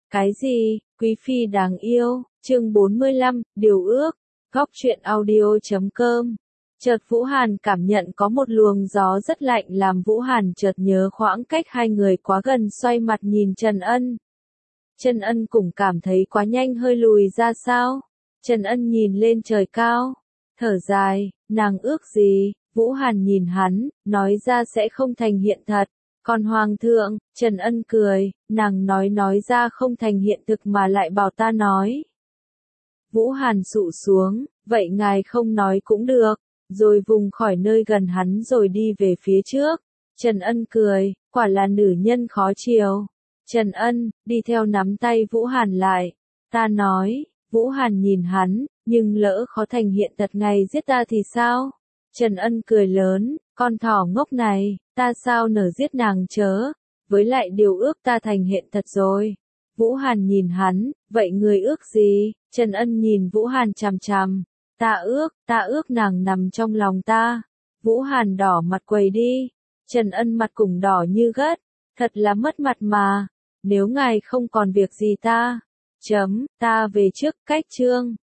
Cái gì, quý phi đáng yêu, chương 45, điều ước, góc truyện audio.com. Chợt Vũ Hàn cảm nhận có một luồng gió rất lạnh làm Vũ Hàn chợt nhớ khoảng cách hai người quá gần, xoay mặt nhìn Trần Ân. Trần Ân cũng cảm thấy quá nhanh, hơi lùi ra sao. Trần Ân nhìn lên trời cao, thở dài, nàng ước gì? Vũ Hàn nhìn hắn, nói ra sẽ không thành hiện thật. Còn Hoàng thượng, Trần Ân cười, nàng nói ra không thành hiện thực mà lại bảo ta nói. Vũ Hàn sụ xuống, vậy ngài không nói cũng được, rồi vùng khỏi nơi gần hắn rồi đi về phía trước. Trần Ân cười, quả là nữ nhân khó chiều. Trần Ân, đi theo nắm tay Vũ Hàn lại. Ta nói, Vũ Hàn nhìn hắn, nhưng lỡ khó thành hiện thật ngày giết ta thì sao? Trần Ân cười lớn, con thỏ ngốc này, ta sao nỡ giết nàng chớ, với lại điều ước ta thành hiện thật rồi. Vũ Hàn nhìn hắn, vậy người ước gì? Trần Ân nhìn Vũ Hàn chằm chằm, ta ước nàng nằm trong lòng ta. Vũ Hàn đỏ mặt quầy đi, Trần Ân mặt cũng đỏ như gất, thật là mất mặt mà, nếu ngài không còn việc gì ta về trước, cách chương.